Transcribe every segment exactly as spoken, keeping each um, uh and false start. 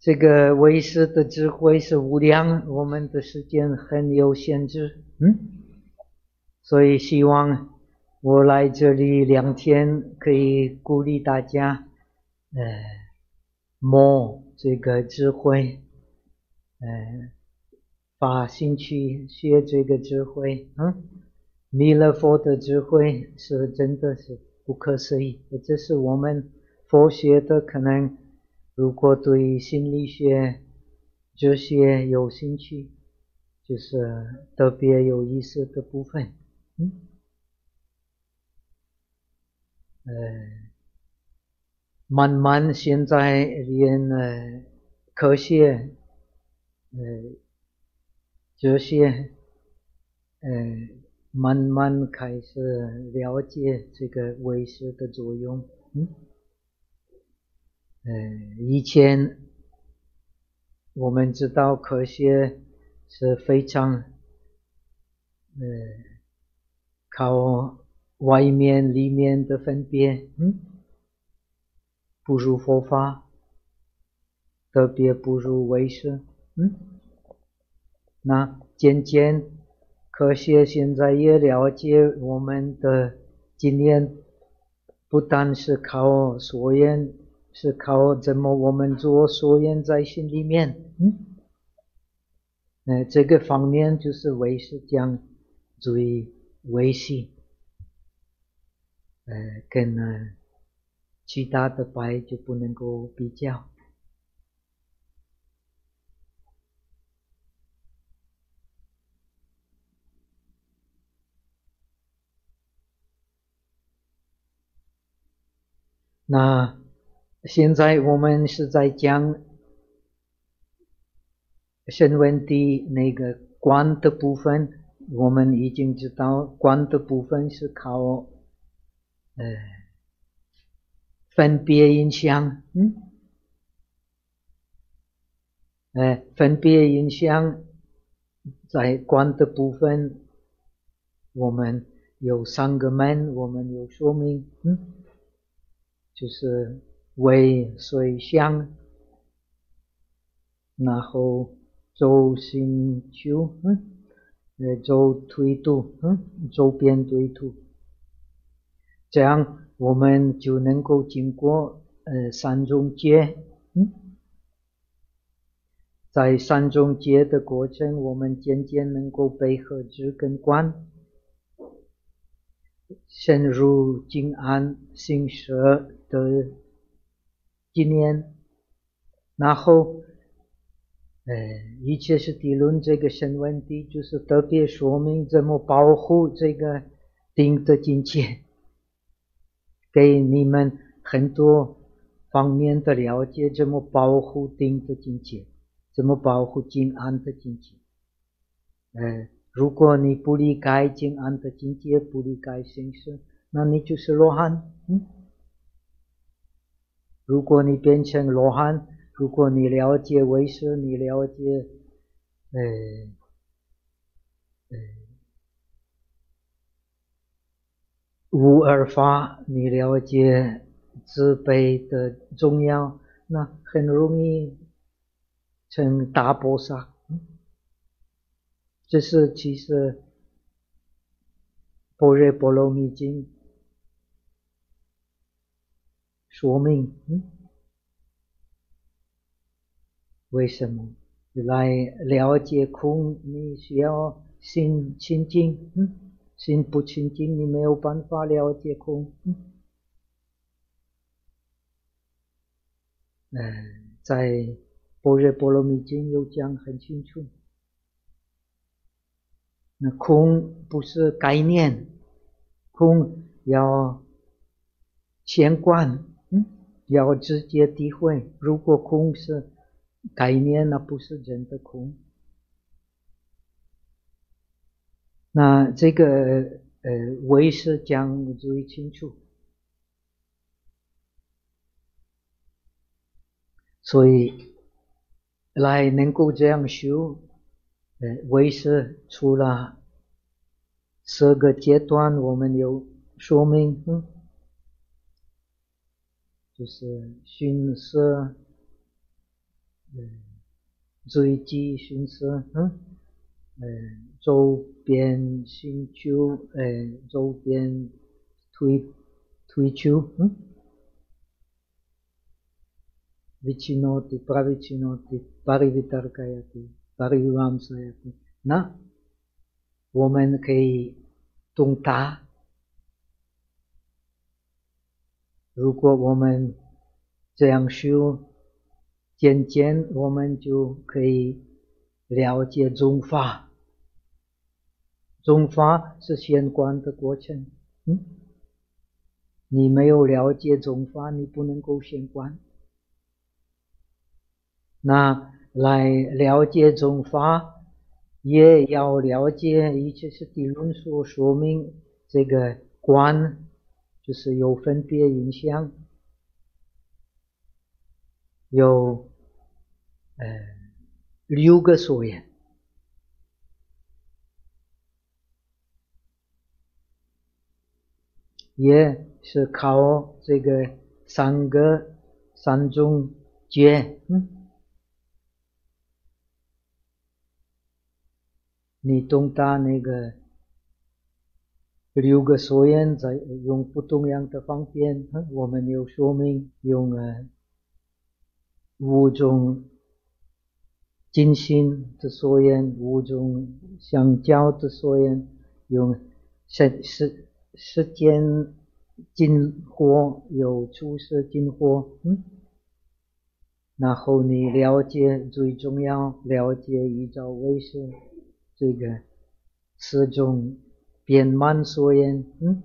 这个唯识的智慧是无量，我们的时间很有限制，嗯，所以希望我来这里两天可以鼓励大家，呃，摸这个智慧，呃，发兴趣学这个智慧，嗯，弥勒佛的智慧是真的是不可思议，这是我们佛学的可能。如果对心理学、哲学有兴趣，就是特别有意思的部分。嗯，呃，慢慢现在连呃科学、呃哲学，呃慢慢开始了解这个唯识的作用。嗯。呃，以前我们知道科学是非常呃靠外面里面的分别，嗯，不如佛法，特别不如唯识，嗯，那渐渐科学现在也了解我们的经验，不单是靠所言。是靠怎么我们做所言在心里面，嗯，呃，这个方面就是唯识讲最维系，呃，跟呃其他的派就不能够比较。那现在我们是在讲声闻地那个观的部分，我们已经知道观的部分是靠呃分别印象，嗯，呃分别印象在观的部分，我们有三个门，我们有说明，嗯，就是为随相，然后周心修，嗯，呃周推度，嗯，周边推度，这样我们就能够经过呃三种戒，嗯，在三种戒的过程，我们渐渐能够被合知跟观，深入静安心舍的经验，然后呃，一切是地论这个声闻地，就是特别说明怎么保护这个定的境界，给你们很多方面的了解，怎么保护定的境界，怎么保护静安的境界。呃，如果你不理解静安的境界，不理解心识，那你就是罗汉。嗯，如果你变成罗汉，如果你了解唯识，你了解呃呃无二法，你了解慈悲的重要，那很容易成大菩萨。这是其实般若波罗蜜经说明，嗯，为什么来了解空，你需要心清净，嗯，心不清净，你没有办法了解空，嗯，呃，在般若波罗蜜经有讲很清楚，那空不是概念，空要显观，嗯，要直接体会。如果空是概念，那不是真的空。那这个呃唯识讲最清楚，所以来能够这样修，呃唯识除了十个阶段，我们有说明，嗯，就是熏色呃追击寻思，嗯，呃周边寻求，呃周边推推求，嗯 vichinoti pravichinoti parivitarkayati parivamsayati，那我们可以懂达，如果我们这样修，渐渐我们就可以了解宗法。宗法是显观的过程，嗯，你没有了解宗法，你不能够显观。那来了解宗法，也要了解一切是理论所说明这个观，就是有分别影响，有呃六个所言。也是靠这个三个三种觉，嗯，你懂得那个六个所言，在用不同样的方便，我们有说明用呃五种精心的所言，五种相交的所言，用时时时间尽火，有出世尽火，嗯，然后你了解最重要，了解依照为是这个四种圆满所言，嗯，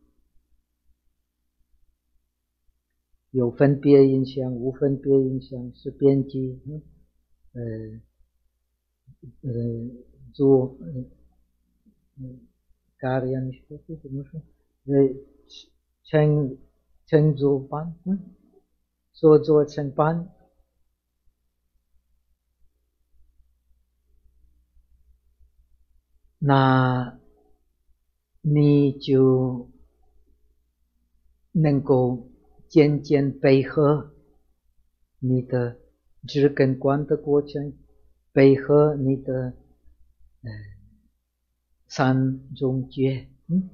有分别影响，无分别影响，是边际，嗯，呃呃做嗯कार्यान निष्पत्ति怎么说？呃成成就班，嗯，说做成班。那你就能够渐渐配合你的知根观的过程，配合你的呃三种觉，嗯，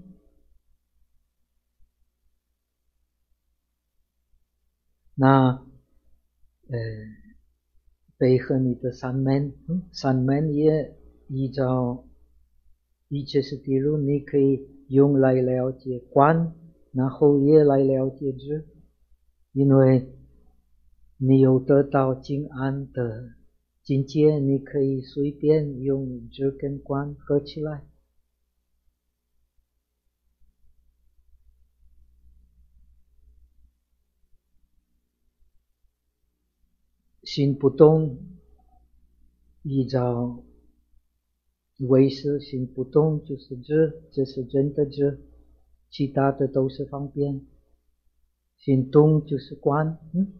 那呃配合你的三门，嗯，三门也依照一切是地路，你可以用来了解观，然后也来了解知，因为你有得到静安的境界，你可以随便用知跟观合起来。心不动，依照唯识心不动就是知，这是真的知，其他的都是方便。心动就是观，嗯，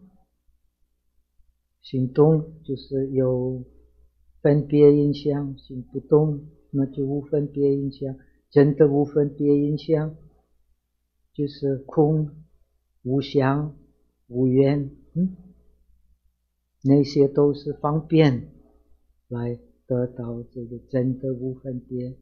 心动就是有分别影响，心不动那就无分别影响，真的无分别影响就是空无相无缘，嗯，那些都是方便来得到这个真的无分别。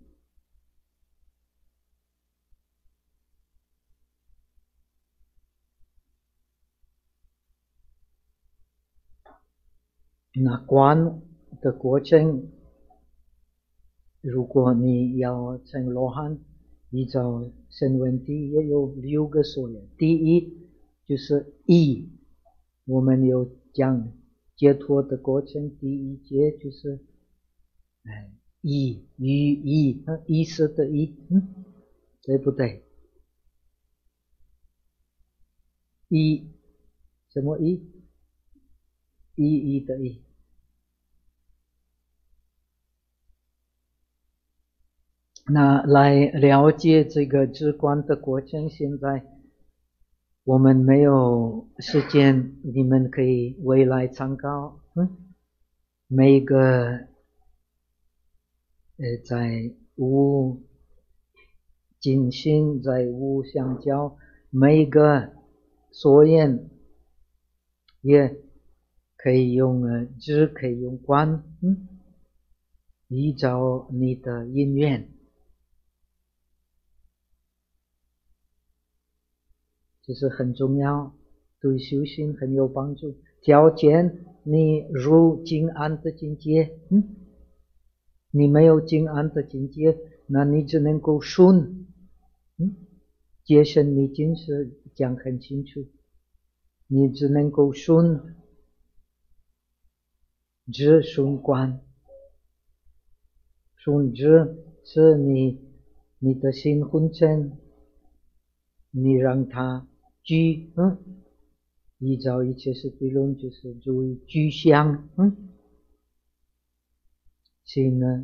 那观的过程，如果你要成罗汉，依照声闻地也有六个所言。第一就是意，我们有讲解脱的过程，第一节就是哎意语意意思的意，嗯，对不对？意什么意？意义的意。那来了解这个知观的过程，现在我们没有时间，你们可以未来参考，嗯，每个呃在无尽心，在无相交，每个所言也可以用呃知，可以用观，嗯，依照你的因缘，这是很重要，对修行很有帮助。条件你入静安的境界，嗯，你没有静安的境界，那你只能够顺，嗯，戒身密经是讲很清楚，你只能够顺知顺观，顺知是你你的心昏沉，你让它居，嗯，依照一切是理论就是注意居相，嗯，心呢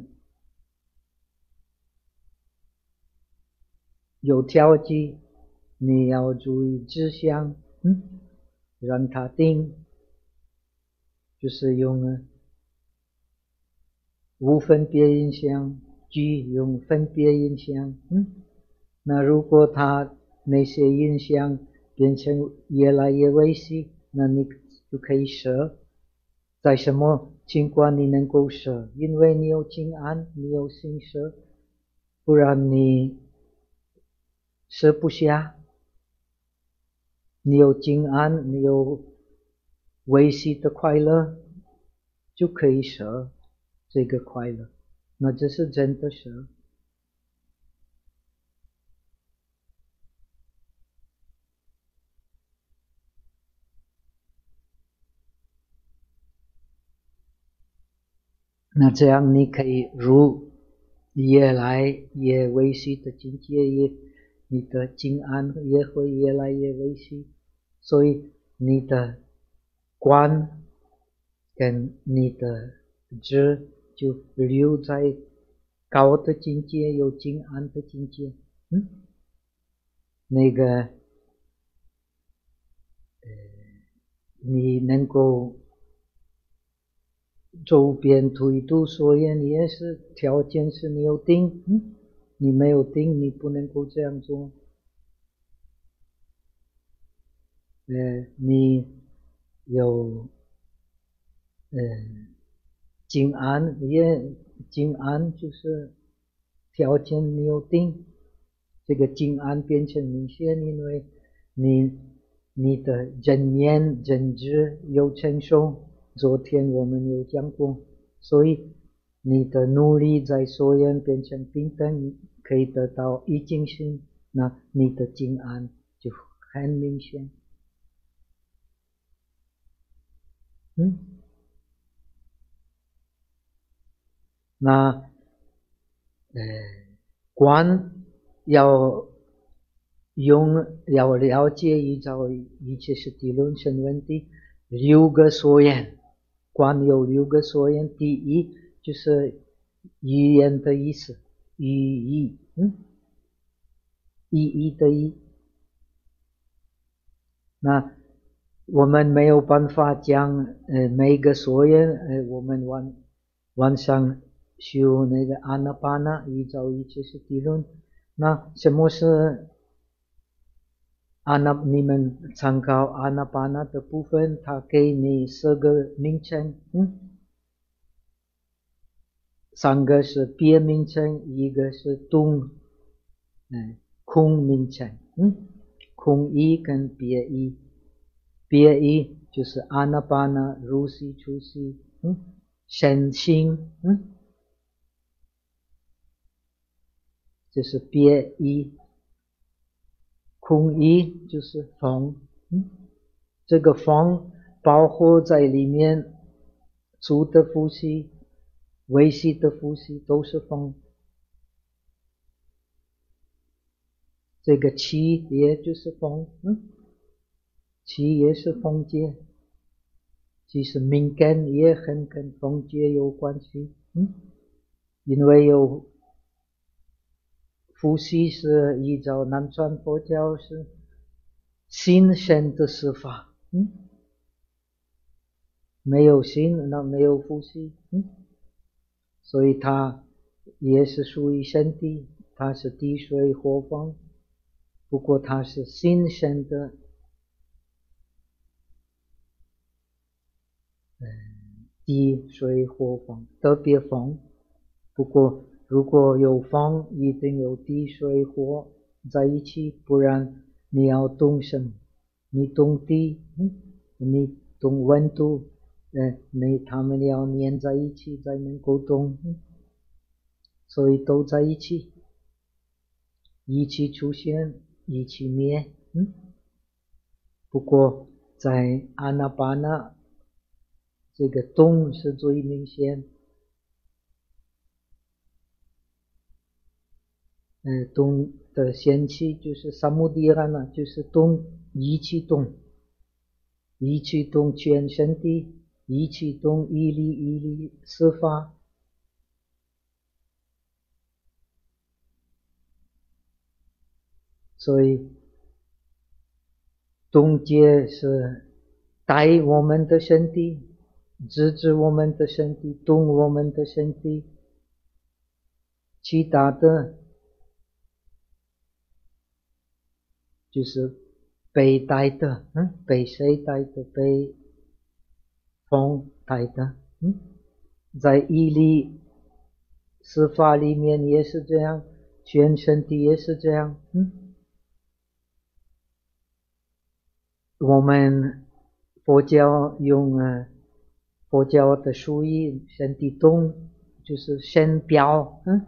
有条件，你要注意知相，嗯，让它定，就是用呢无分别印象，居用分别印象，嗯，那如果它那些印象变成越来越微细，那你就可以舍。在什么情况你能够舍？因为你有静安，你有心舍，不然你舍不下。你有静安，你有微细的快乐，就可以舍这个快乐，那这是真的舍。那这样你可以入越来越微细的境界，也你的静安也会越来越微细，所以你的观跟你的知就留在高的境界，有静安的境界，嗯，那个呃，你能够周边推度所言也是条件是你有定，嗯，你没有定你不能够这样做。呃，你有呃静安也静安就是条件你有定，这个静安变成明显，因为你你的真念真知有成熟。昨天我们有讲过，所以你的努力在所缘变成平等，可以得到一境性，那你的静安就很明显。嗯，那呃观要用要了解依照一切是地论生问题六个所缘。观有六个所缘，第一就是语言的意思，语义，嗯，意义的意。那我们没有办法讲呃每个所缘，呃我们晚晚上修那个阿那巴那依照一切是地论。那什么是阿那？你们参考阿那巴那的部分，它给你四个名称，嗯。三个是别名称，一个是动，嗯，空名称，嗯，空义跟别义，别义就是阿那巴那、入息、出息，嗯，身心，嗯，这是别义，空义就是风，嗯，这个风包括在里面，粗的呼吸。微细的呼吸都是风，这个气也就是风，嗯，气也是风界，其实敏感也很跟风界有关系，嗯，因为有呼吸是依照南传佛教是心身的释法，嗯，没有心那没有呼吸，嗯。所以它也是属于身体，它是地水火风，不过它是心身的地水火风，特别风。不过如果有风，一定有地水火在一起，不然你要动什么？你动地，嗯，你动温度，呃，你他们要粘在一起才能够动，嗯，所以都在一起，一起出现，一起灭，嗯。不过在阿那巴那，这个动是最明显。呃，动的先期就是萨摩地拉呢，就是动，一起动，一起动全身体，一起动一粒一粒四法。所以动界是带我们的身体，支持我们的身体，动我们的身体，其他的就是被带的，嗯，被谁带的？被风带的，嗯，在一粒四法里面也是这样，全身体也是这样，嗯。我们佛教用呃佛教的术语，身体动就是先表，嗯，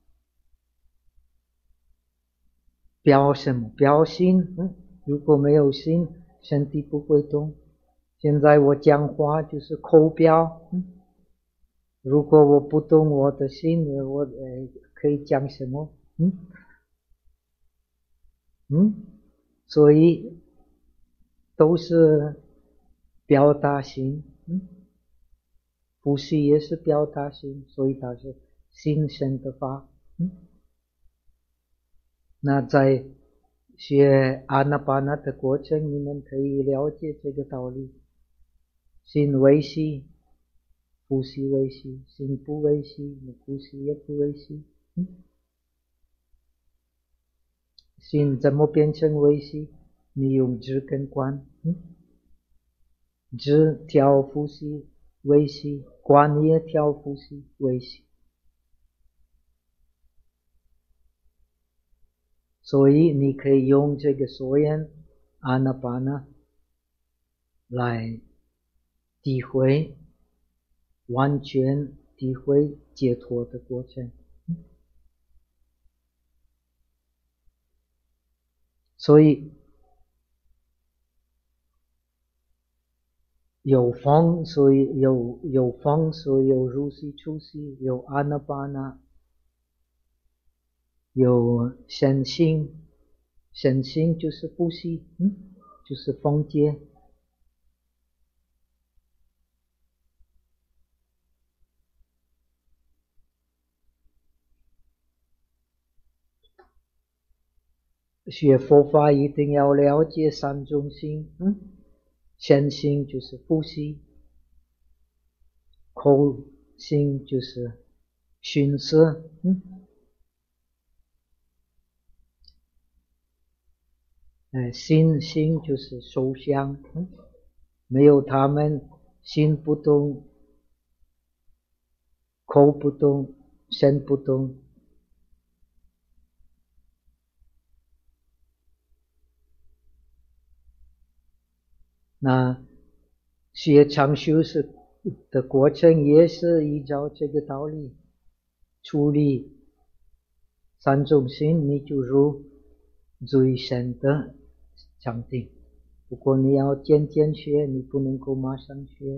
表什么？表心，嗯，如果没有心，身体不会动。现在我讲话就是口表，嗯，如果我不动我的心，我呃可以讲什么？嗯嗯，所以都是表达心，嗯，呼吸也是表达心，所以它是心生的法，嗯。那在学阿那巴那的过程，你们可以了解这个道理。心为息，呼吸为息，心不为息，呼吸也不为息，嗯。心怎么变成为息？你用知跟观，嗯，知调呼吸为息，观也调呼吸为息。所以你可以用这个所言阿那巴那来体会，完全体会解脱的过程。所以有风，所以有有风，所以有入息出息，有阿那巴那，有身心，身心就是呼吸，嗯，就是风界。学佛法一定要了解三种心，嗯，身心就是呼吸，口心就是熏色，嗯，呃，心心就是受想，嗯，没有他们，心不动，口不动，身不动。那学长修是的过程也是依照这个道理处理三种心，你就入最深的禅定。不过你要渐渐学，你不能够马上学。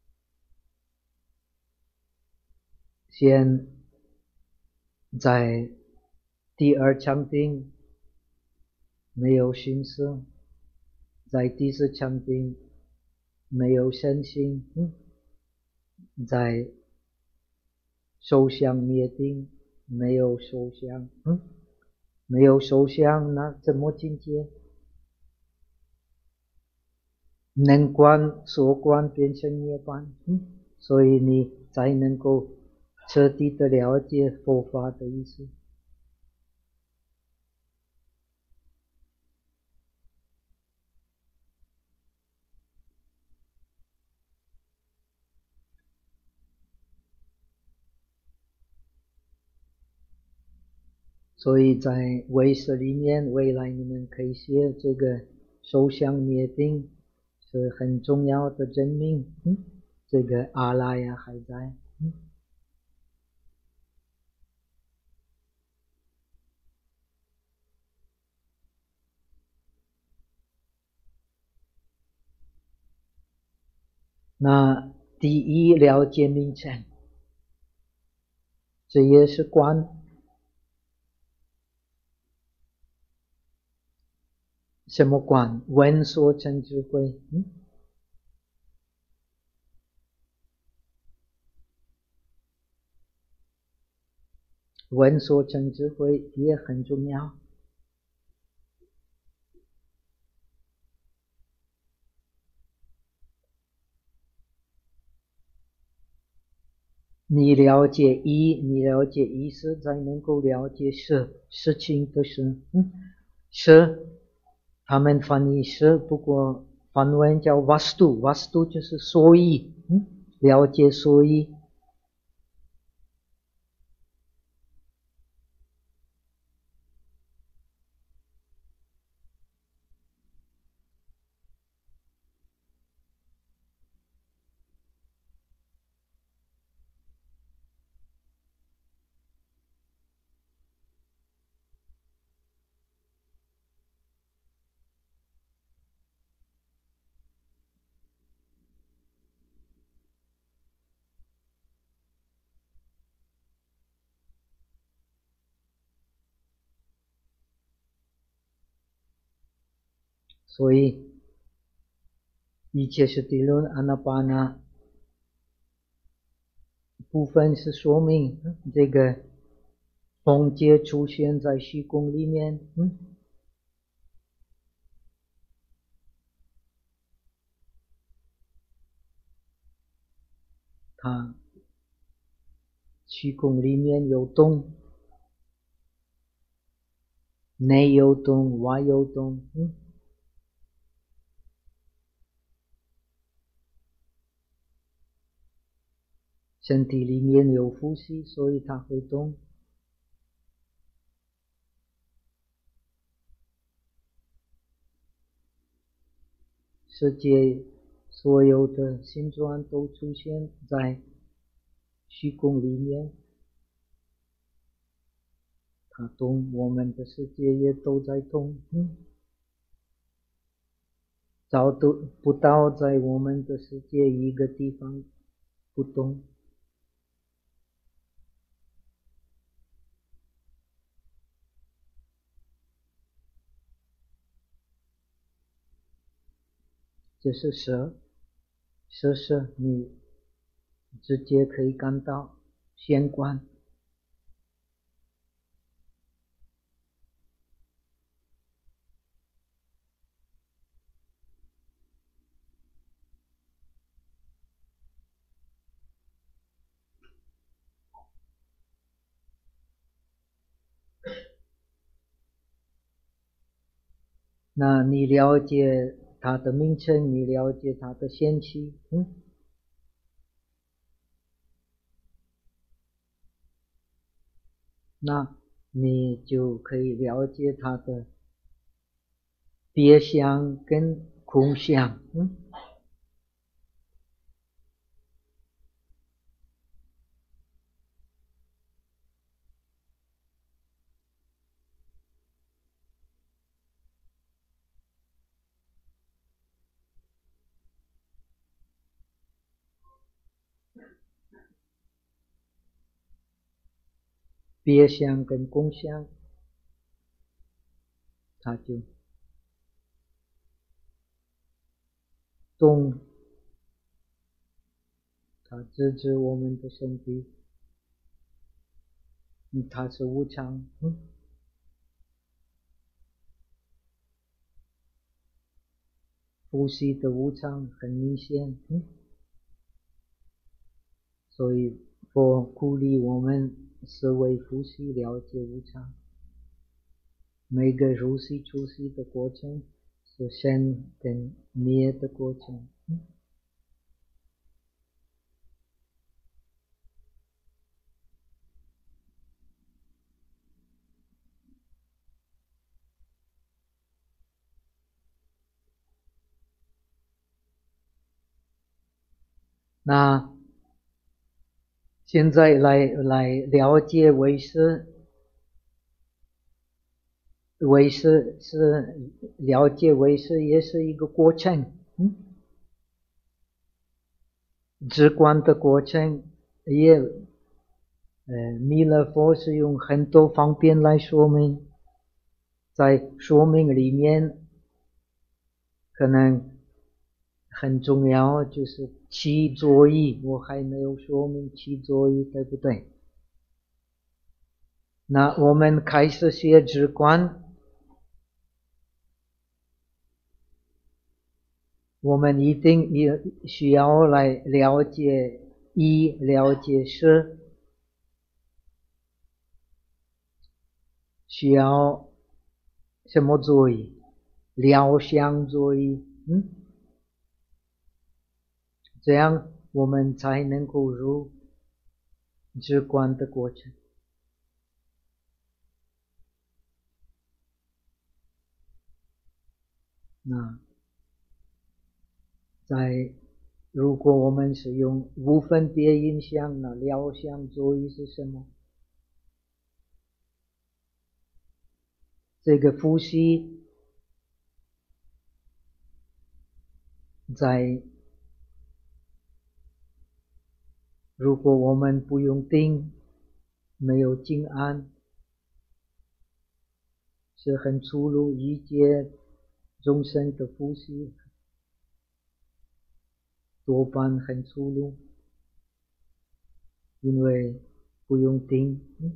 先在第二禅定没有心思，在第四禅定没有身心，嗯，在受想灭定没有受想，嗯，没有受想，那怎么境界？能观所观变成涅槃，嗯，所以你才能够彻底的了解佛法的意思。 所以在唯识里面，未来你们可以写这个受想灭定是很重要的证明。嗯，这个阿赖呀还在。嗯，那第一了解名称，这也是观。什么观？闻所成智慧。嗯，闻所成智慧也很重要。你了解一，你了解意识，才能够了解事，事情的事。嗯，事，他们翻译事，不过梵文叫 vastu，vastu 就是所以。嗯，了解所以。所以一切是地论阿那巴那部分是说明这个风界出现在虚空里面。嗯，它虚空里面有动，内有动，外有动。嗯，身体里面有呼吸，所以它会动。世界所有的形状都出现在虚空里面，它动，我们的世界也都在动。嗯，找不到在我们的世界一个地方不动。这是色，色是你直接可以感到显观。那你了解它的名称，你了解它的现起。嗯，那你就可以了解它的别相跟空相。嗯，别相跟空相，它就动，它直指我们的身体。嗯，它是无常。嗯，呼吸的无常很明显。嗯，所以佛鼓励我们思维呼吸，了解无常。每个入息出息的过程是生跟灭的过程。嗯， 那现在来来了解唯识，唯识是了解唯识也是一个过程，嗯，直观的过程，也呃弥勒佛是用很多方便来说明，在说明里面可能很重要就是七作意，我还没有说明七作意，对不对？那我们开始学直观，我们一定也需要来了解一，了解事，需要什么作意？疗相作意，嗯，这样我们才能够入直观的过程。那在如果我们是用无分别印象，那疗相作意是什么？这个呼吸在如果我们不用定，没有静安，是很粗鲁一切众生的呼吸，多半很粗鲁，因为不用定。嗯，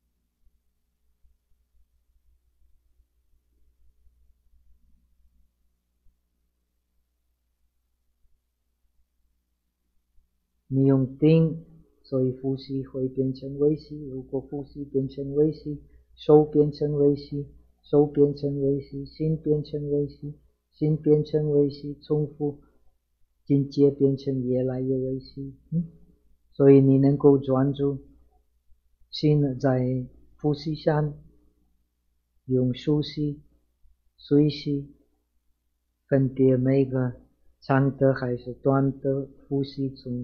你用定，所以呼吸会变成微细。如果呼吸变成微细，手变成微细，手变成微细，心变成微细，心变成微细，重复境界变成越来越微细。嗯，所以你能够专注心在呼吸上，用熟悉、随息分别每个长的还是短的呼吸从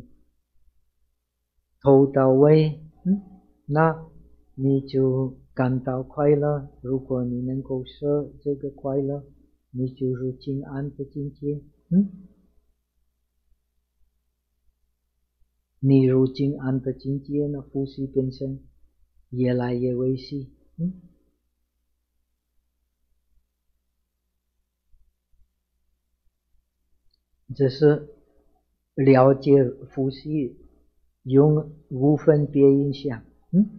头到尾，嗯，那你就感到快乐。如果你能够摄这个快乐，你就入静安的境界。嗯，你入静安的境界呢，呼吸变成越来越微细。嗯，这是了解呼吸，用无分别印象。嗯，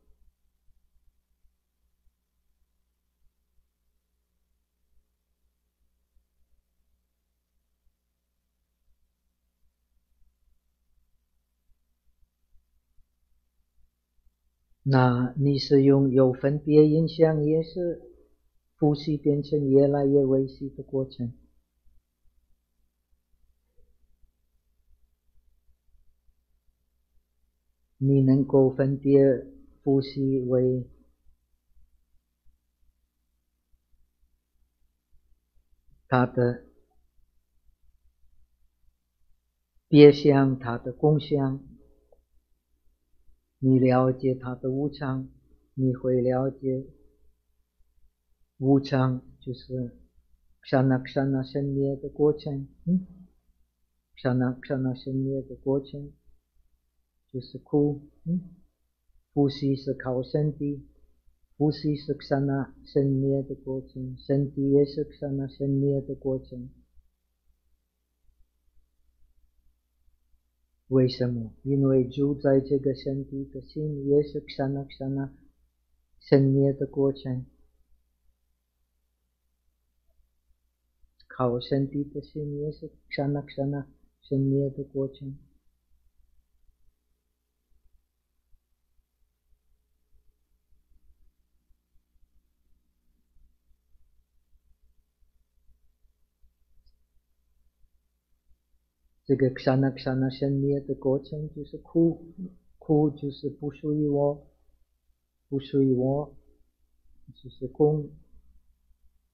那你是用有分别印象，也是呼吸变成越来越微细的过程。你能够分别呼吸为它的别相，它的共相，你了解它的无常，你会了解无常就是刹那刹那生灭的过程。嗯，刹那刹那生灭的过程就是苦。嗯，呼吸是靠身体，呼吸是刹那生灭的过程，身体也是刹那生灭的过程。为什么？因为住在这个身体的心也是刹那刹那生灭的过程，靠身体的心也是刹那刹那生灭的过程。这个刹那刹那生灭的过程就是苦，苦就是不属于我，不属于我，就是空，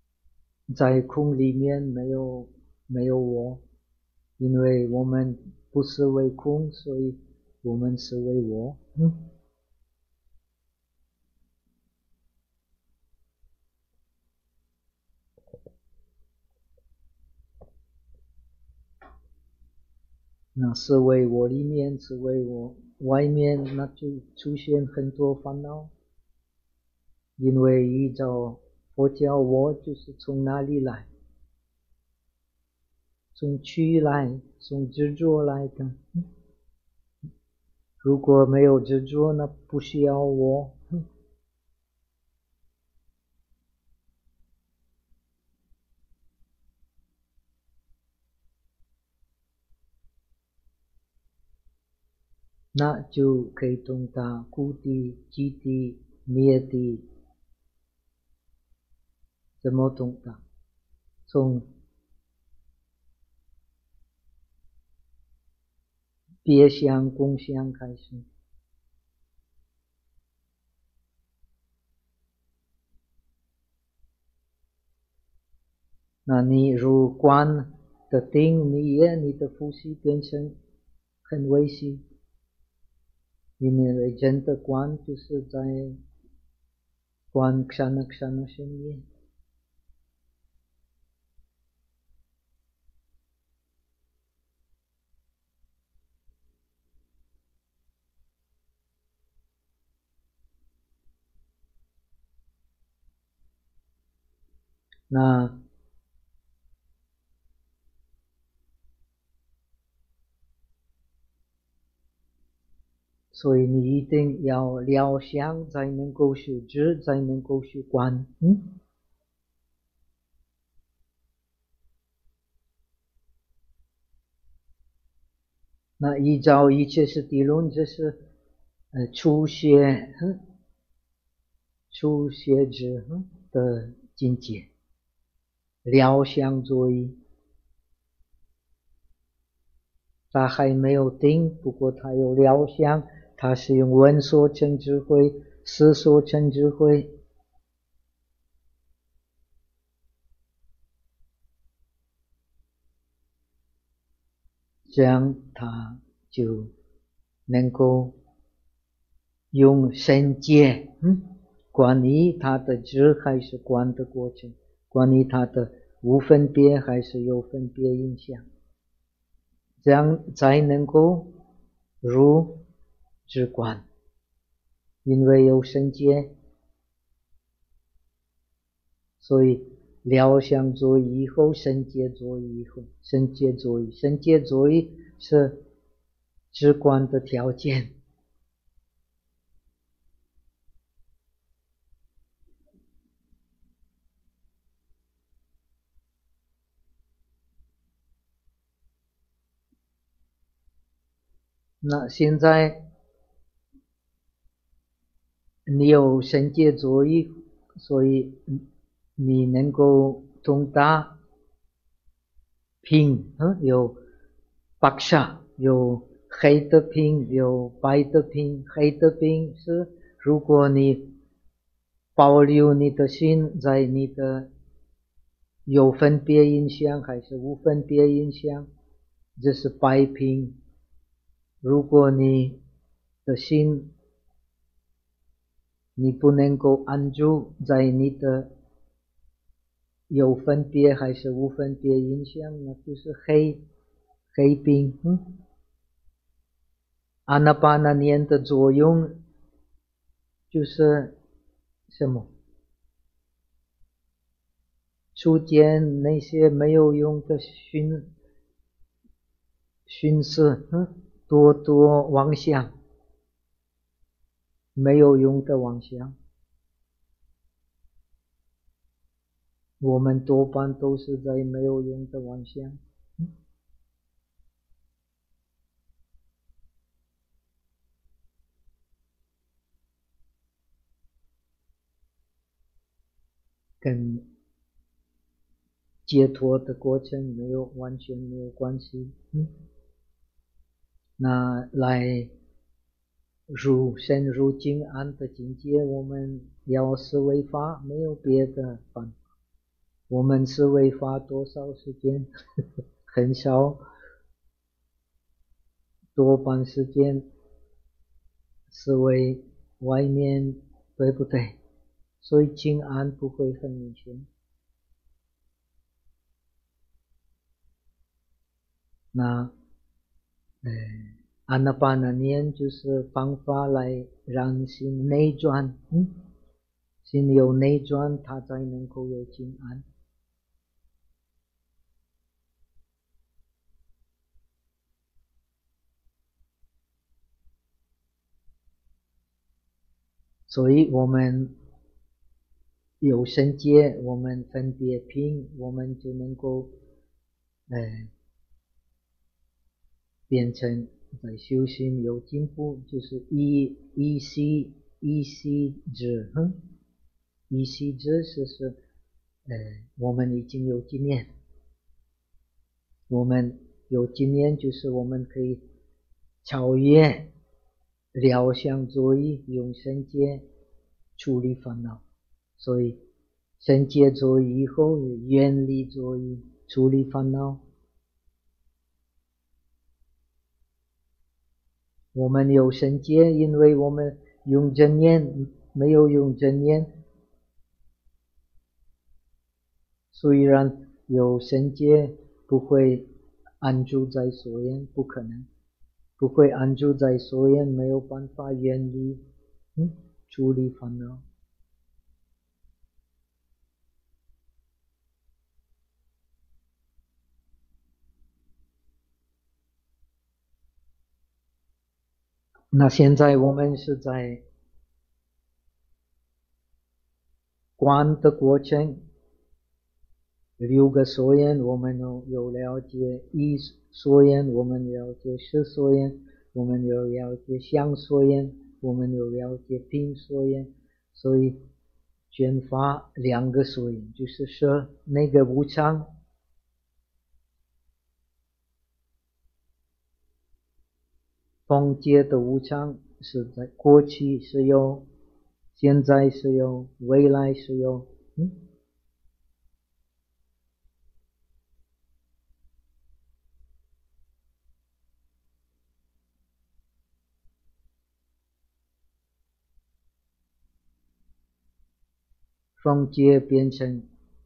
在空里面没有没有我，因为我们不是为空，所以我们是为我。嗯。那是为我里面，是为我外面，那就出现很多烦恼。因为依照佛教，我就是从哪里来？从取来，从执着来的。如果没有执着，那不需要我。那就可以懂得故地、极地、灭地，怎么懂得？从别相、共相开始。那你如观的定，你也你的呼吸变成很微细。因为真的观就是在观kshana kshana生灭。那所以你一定要了想，才能够去知，才能够去观。嗯。那依照一切是地论，这是呃初学，嗯，初学者的境界，了想作意。他还没有定，不过他有了想。他是用闻所成智慧，识所成智慧，这样他就能够用身界，嗯，关于他的知还是观的过程，关于他的无分别还是有分别影响，这样才能够入智观。因为有身界，所以了想作意以后，身界作意以后，身界作意，身界作意是智观的条件。那现在你有身界作意，所以你能够通达品，嗯，有白沙，有黑的品，有白的品。黑的品是如果你保留你的心在你的有分别影响还是无分别影响，这是白品。如果你的心你不能够安住在你的有分别还是无分别影响，那就是黑黑病。嗯，阿那巴那念的作用就是什么？除见那些没有用的熏熏思，嗯，多多妄想，没有用的妄想。我们多半都是在没有用的妄想。嗯，跟解脱的过程没有完全没有关系。嗯，那来入深入静安的境界，我们要思维法，没有别的办法。我们思维法多少时间？很少。 多半时间是为外面，对不对？所以静安不会很明显。那呃，阿那巴那念就是方法来让心内转，嗯，心有内转，它才能够有静安。所以我们有绳结，我们分别拼，我们就能够呃变成在修行有进步，就是依依稀依稀之，嗯，依稀之是是呃我们已经有经验，我们有经验就是我们可以超越疗相作意，用绳结处理烦恼，所以绳结作意以后远离作意，处理烦恼。我们有绳结，因为我们用正念，没有用正念，虽然有绳结，不会安住在所缘，不可能，不会安住在所缘，没有办法远离，嗯，处理烦恼。那现在我们是在观的过程，六个所缘我们有有了解，一所缘我们了解，十所缘我们有了解，相所缘我们有了解，品所缘，所以chuyển发两个所缘，就是说那个无常，分界的无常是在过去是有，现在是有，未来是有，嗯，分界变成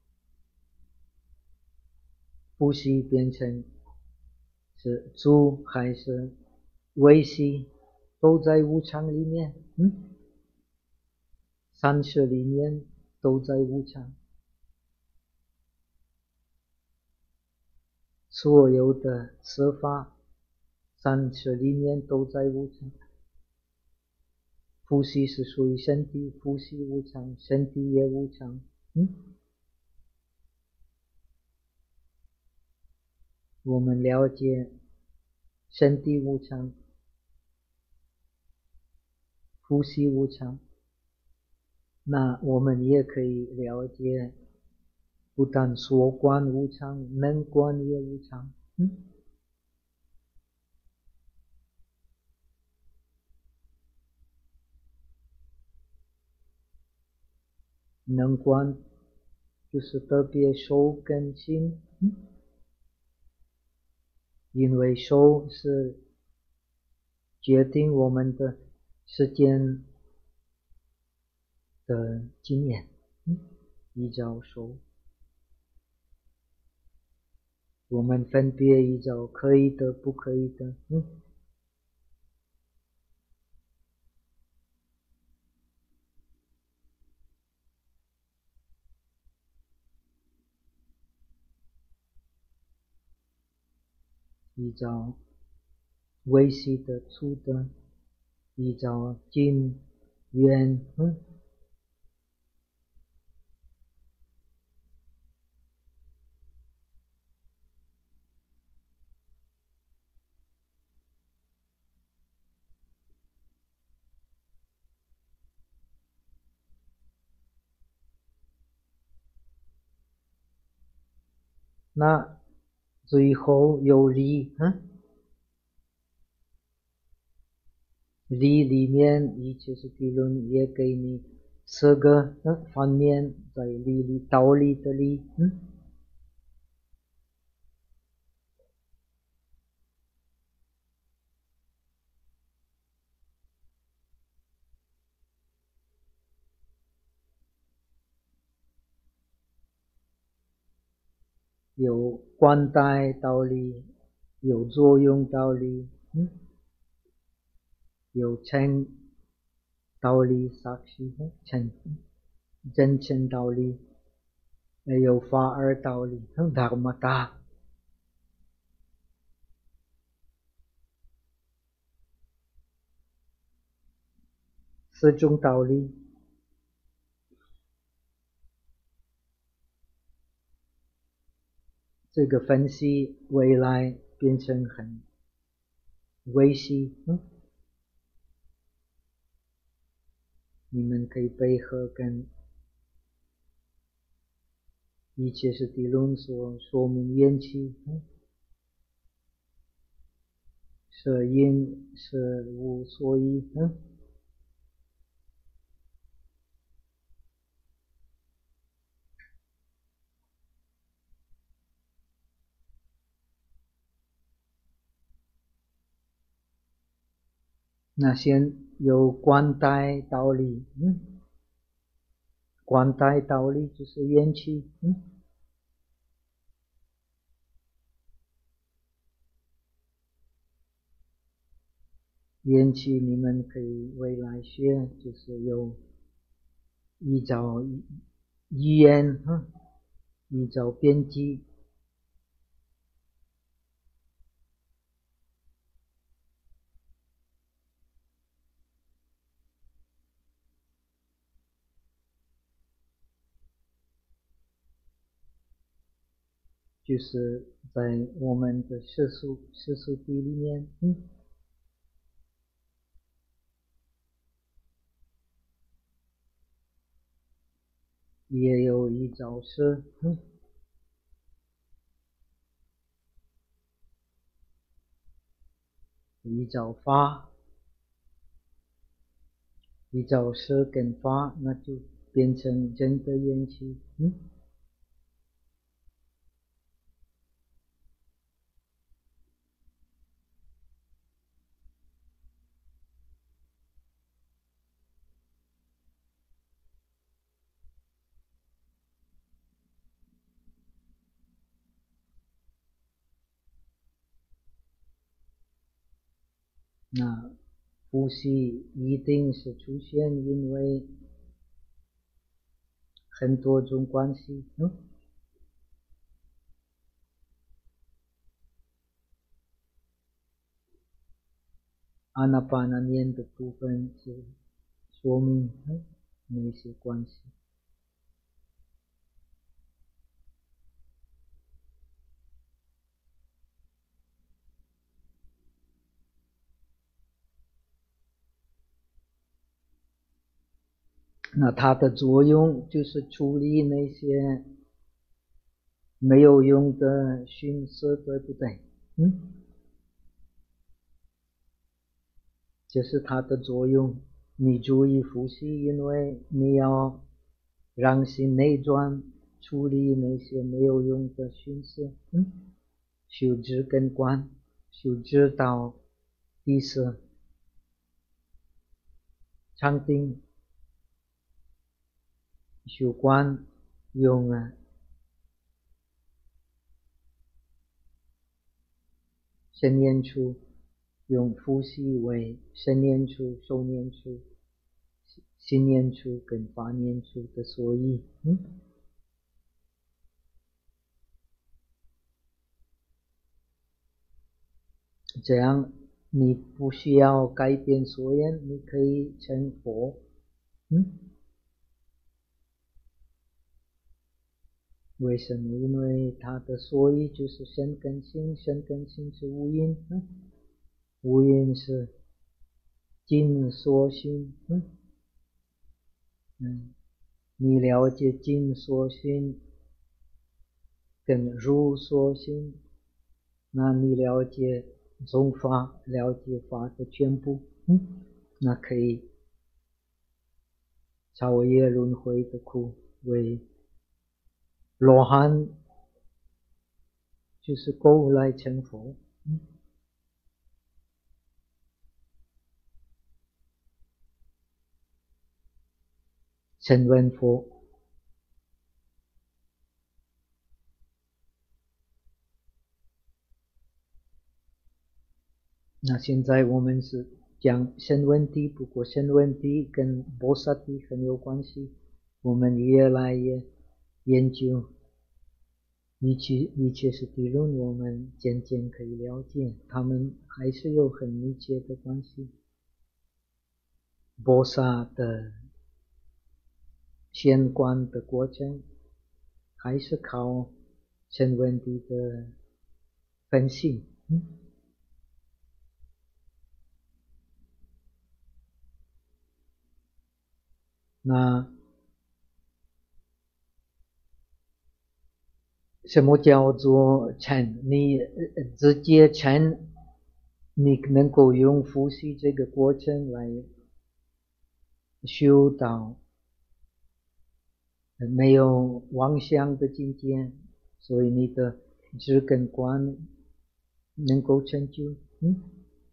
呼吸，变成是住还是微细，都在无常里面，嗯，三舍里面都在无常，所有的色法三舍里面都在无常。呼吸是属于身体，呼吸无常，身体也无常，嗯，我们了解身体无常，呼吸无常，那我们也可以了解，不但所观无常，能观也无常，嗯，能观就是特别手跟心，嗯，因为手是决定我们的时间的经验，嗯，依照手，我们分别依照可以的不可以的，嗯，依照微细的粗的，依照近远，嗯，那最后有离，嗯，离里面一切是理论也给你四个方面，在理里道理的理，嗯， 有观待道理，有作用道理，嗯，有成道理，萨西成真诚道理，有法尔道理，ทั้ง dharmata 四种道理。这个分析未来变成很微细，嗯，你们可以配合跟一切是地论所说明缘起，嗯，是因是无所以，嗯，那先有观待道理，嗯，观待道理就是缘起，嗯，缘起你们可以未来学，就是有依照语言，嗯，依照编辑，就是在我们的世俗世俗地里面，嗯，也有依照是，嗯，依照法，依照是跟法，那就变成真的缘起，嗯。那呼吸一定是出现，因为很多种关系，嗯，阿那巴那念的部分是说明，嗯，那些关系。那它的作用就是处理那些没有用的熏色，对不对？嗯，这是它的作用。你注意呼吸，因为你要让心内转，处理那些没有用的熏色，嗯，修知跟观，修知到第四禅定，修观用啊身念处，用呼吸为身念处、受念处、心念处跟法念处的所以，嗯，这样你不需要改变所缘，你可以成佛，嗯，为什么？因为它的所以就是身跟心，身跟心是无因，嗯，无因是尽所心，嗯嗯，你了解尽所心跟如所心，那你了解宗法，了解法的全部，嗯，那可以超越轮回的苦，为罗汉就是够来成佛，嗯，成为佛。 那现在我们是讲身问题，不过身问题跟菩萨地很有关系，我们越来越研究一切一切是理论，我们渐渐可以了解，他们还是有很密切的关系。菩萨的相关的过程，还是靠身问题的分析。嗯，那什么叫做成？你直接成，你能够用呼吸这个过程来修到没有妄想的境界，所以你的知跟观能够成就。嗯，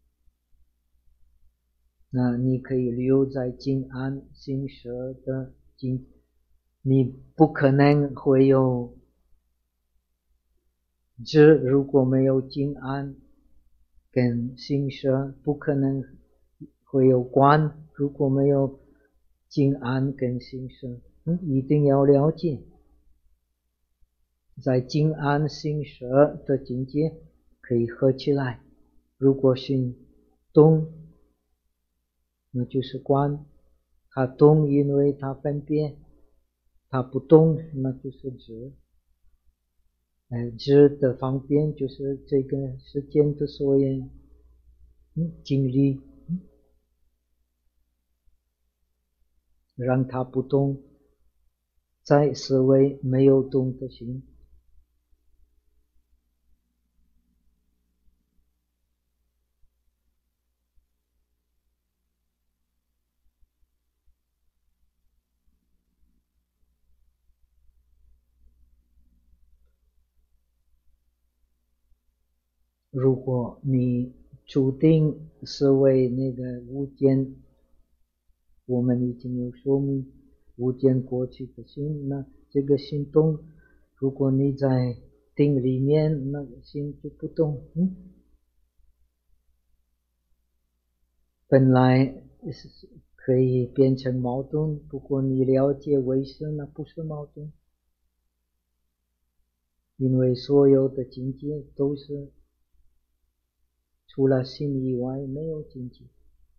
那你可以留在静安心舍的境，你不可能会有知，如果没有静安跟心舍，不可能会有观，如果没有静安跟心舍。嗯，一定要了解，在静安心舍的境界可以合起来，如果心动，那就是观，它动因为它分别，它不动那就是知。呃，知的方便就是这个时间的所缘，嗯，精力，嗯，让它不动，在思维没有动的心。如果你注定思维那个无间，我们已经有说明无间过去的心，那这个心动，如果你在定里面，那个心就不动。嗯，本来是可以变成矛盾，不过你了解为什么不是矛盾，因为所有的境界都是除了心以外没有境界。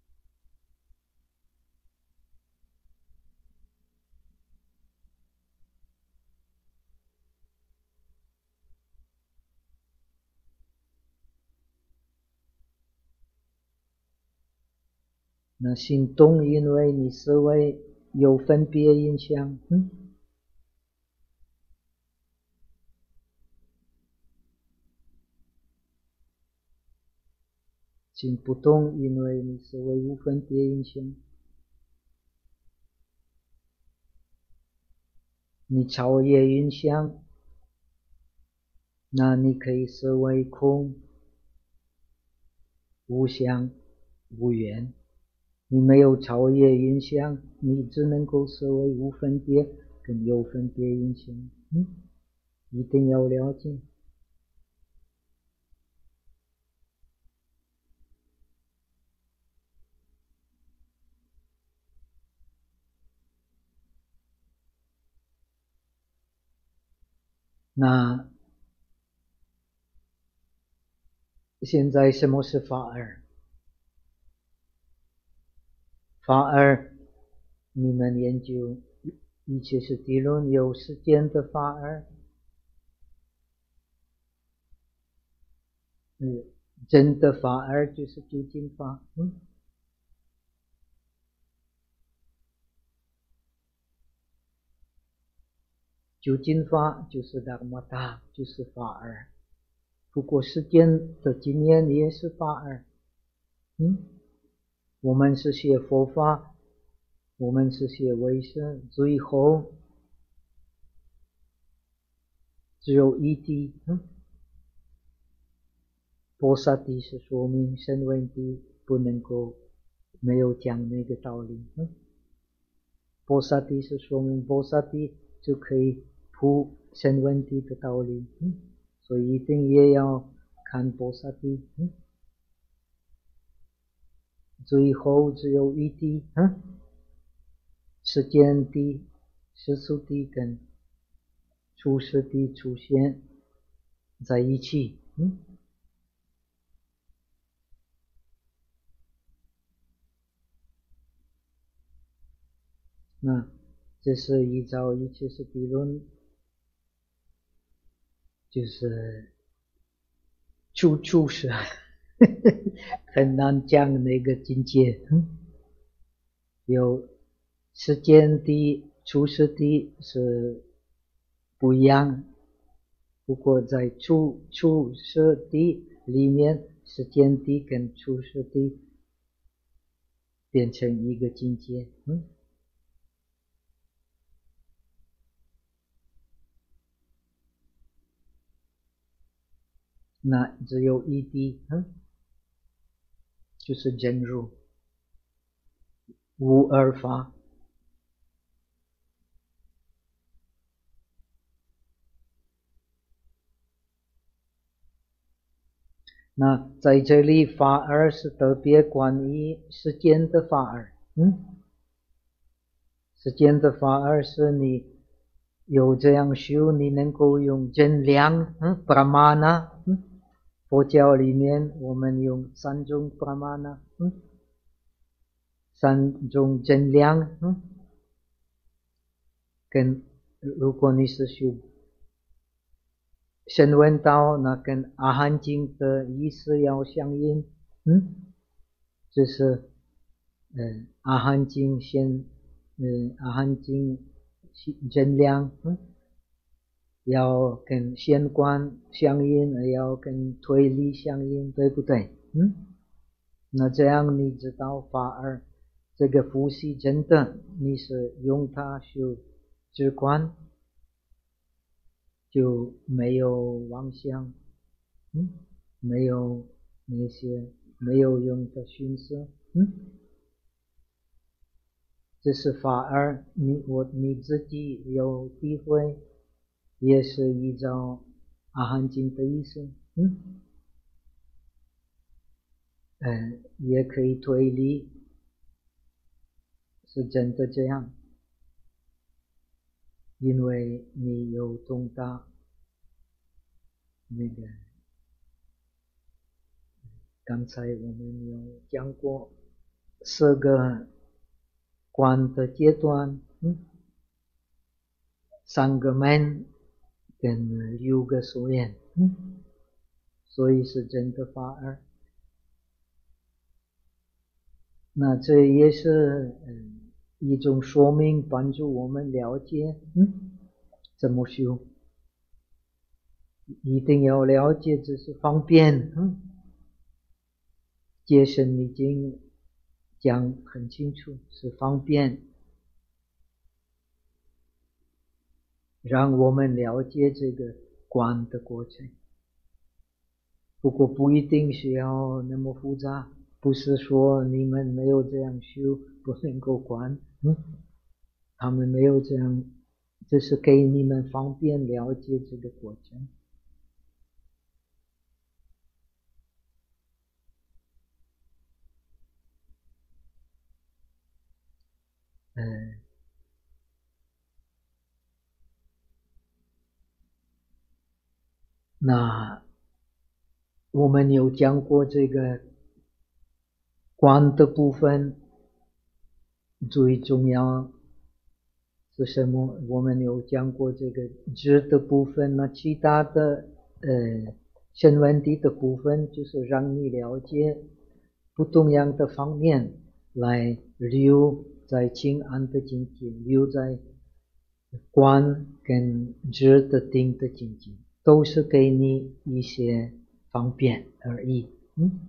那心动因为你思维有分别影响，嗯，心不动因为你思维无分别影响，你超越影响，那你可以思维空无相无缘，你没有超越影响，你只能够思维无分别跟有分别影响。嗯，一定要了解。那现在什么是法尔？法尔，你们研究一切是理论有时间的法尔，嗯，真的法尔就是究竟法。嗯，究竟法就是达摩达，就是法尔。不过时间的经验也是法尔。嗯，我们是学佛法，我们是学唯识，最后只有一地。嗯，菩萨地是说明声闻地不能够没有讲那个道理。嗯，菩萨地是说明菩萨地就可以普声闻地的道理。嗯，所以一定也要看菩萨地。嗯， 最后只有一滴，嗯，时间滴、世俗滴跟出世滴出现在一起，嗯，那这是依照一切是理论，就是处处是很难讲那个境界，嗯，有时间滴、出世滴是不一样，不过在出出世滴里面，时间滴跟出世滴变成一个境界，嗯，那只有一滴，嗯，就是真如无二法。那在这里法二是特别关于时间的法二，嗯，时间的法二是你有这样修，你能够用真量，嗯 ，pramana， 嗯，佛教里面我们用三种 pramana， 嗯，三种真量，嗯，跟如果你是修声闻道，那跟阿含经的意思要相应，嗯，就是呃阿含经先，呃阿含经真量，嗯，要跟现观相应，也要跟推理相应，对不对？嗯，那这样你知道法二这个呼吸真的你是用它修直观，就没有妄想，嗯，没有那些没有用的熏色，嗯，这是法二，你我你自己有体会，也是依照阿含经的意思，嗯，呃，也可以推理是真的这样，因为你有懂到那个刚才我们有讲过四个观的阶段，嗯，三个门跟六个所缘，嗯，所以是真的法二。那这也是嗯一种说明，帮助我们了解，嗯，怎么修，一定要了解，这是方便，嗯，戒身已经讲很清楚，是方便让我们了解这个观的过程。不过不一定需要那么复杂，不是说你们没有这样修不能够观，嗯，他们没有这样，这是给你们方便了解这个过程。嗯，那我们有讲过这个观的部分，最重要是什么？我们有讲过这个知的部分，那其他的呃声闻地的部分，就是让你了解不同样的方面来留在清安的境界，留在观跟知的定的境界，都是给你一些方便而已。嗯，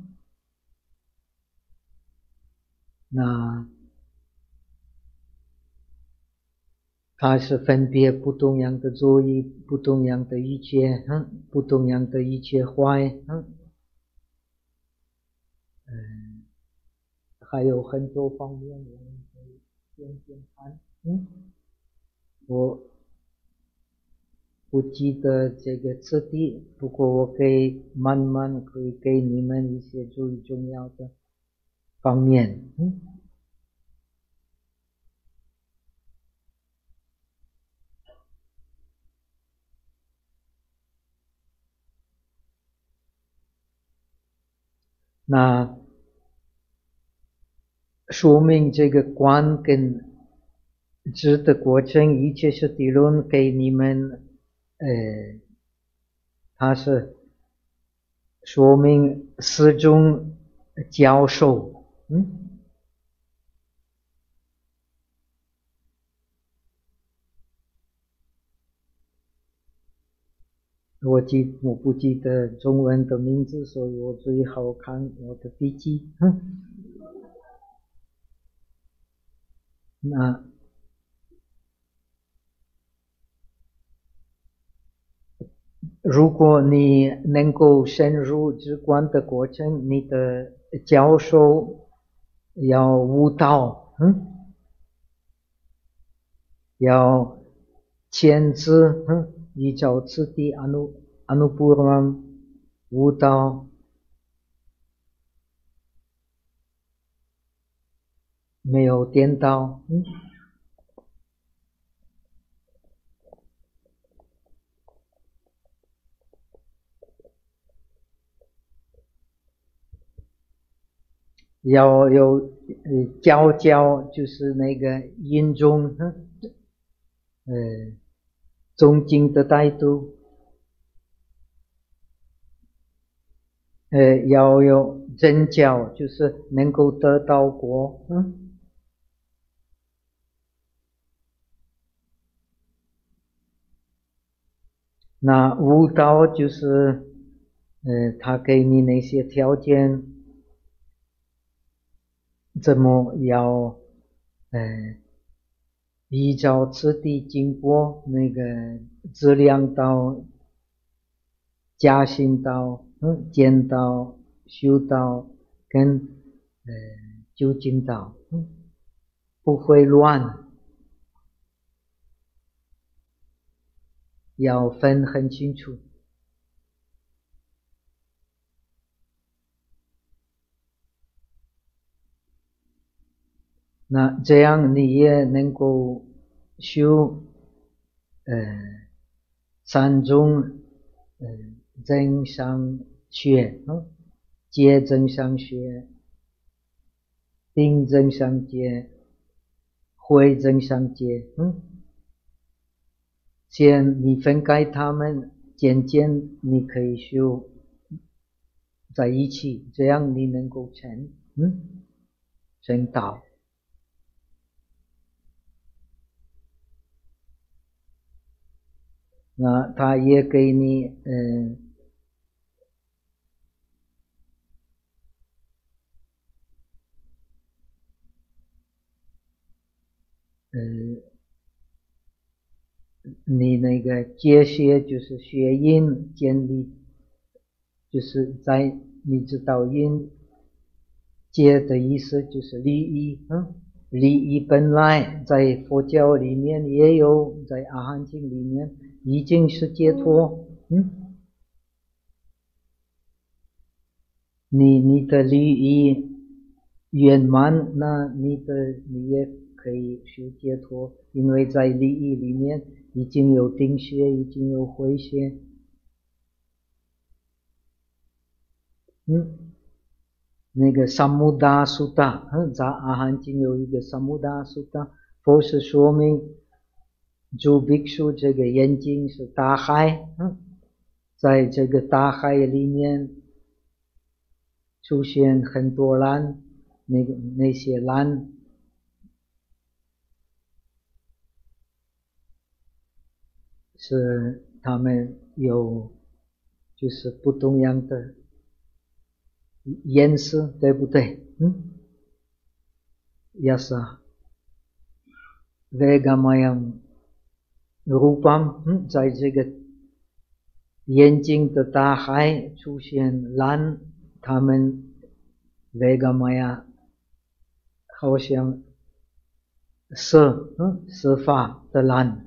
那它是分别不同样的作意，不同样的一切，嗯，不同样的一切坏，嗯，嗯，还有很多方面我们可以渐渐看，嗯，我不记得这个次第，不过我可以慢慢可以给你们一些最重要的。 方面。嗯，那说明这个观跟知的过程，一切是理论给你们，呃，它是说明四种教授。嗯。我记我不记得中文的名字，所以我最好看我的笔记。嗯，那如果你能够深入直观的过程，你的教授要悟道，嗯，要签字，嗯，依照此地阿努阿努布朗悟道，没有颠倒。嗯，要有呃教教，就是那个因中，嗯，呃尊敬的态度，呃要有真教，就是能够得到果。嗯，那悟道就是呃他给你那些条件，怎么要呃依照此地经过那个质量道、加行道、嗯见道、修道跟呃究竟道，嗯，不会乱，要分很清楚。那这样你也能够修呃三种呃增上学，嗯，戒增上学、定增上戒、慧增上戒。嗯，先你分开他们，渐渐你可以修在一起，这样你能够成，嗯，成道。那他也给你嗯嗯你那个界限就是学因建立，就是在你知道因界的意思就是利益。嗯，利益本来在佛教里面也有，在阿含经里面已经是解脱。嗯，你你的利益圆满，那你的你也可以去解脱，因为在利益里面已经有定学，已经有慧学。嗯，那个萨姆达苏达，嗯，在阿含经有一个萨姆达苏达，佛是说明诸ภิក្ษุ这个眼睛是大海，嗯，在这个大海里面出现很多蓝，那个那些蓝是他们有就是不同样的颜色，对不对？嗯，yasa vegamayam rupam，嗯，在这个眼睛的大海出现蓝，他们 vegamaya 好像色，嗯，色法的蓝。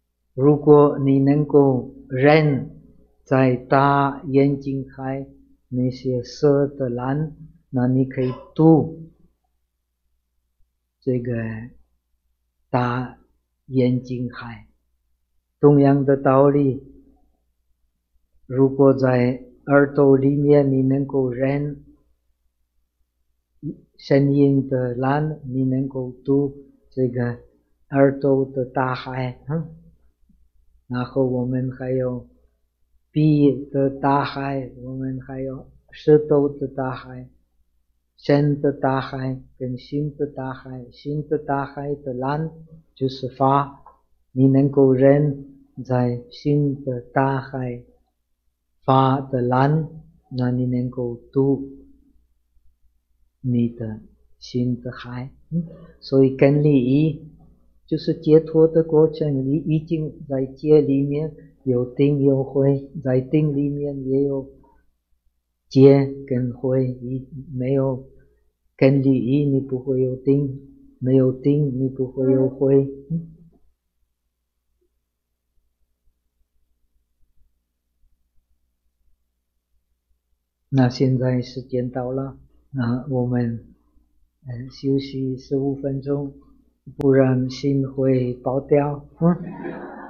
如果你能够人在大眼睛海那些色的蓝，那你可以度这个大眼睛海。同样的道理，如果在耳朵里面你能够认声音的蓝，你能够读这个耳朵的大海，嗯，然后我们还有鼻的大海，我们还有舌头的大海，身的大海跟心的大海，心的大海的蓝就是法，你能够认在心的大海法的蓝，那你能够读你的心的海，嗯，所以根利益就是解脱的过程，你已经在戒里面有定有慧，在定里面也有戒跟慧，没有根利益你不会有定，没有定你不会有慧，嗯。那现在时间到了，那我们呃休息十五分钟，不然心会爆掉，嗯。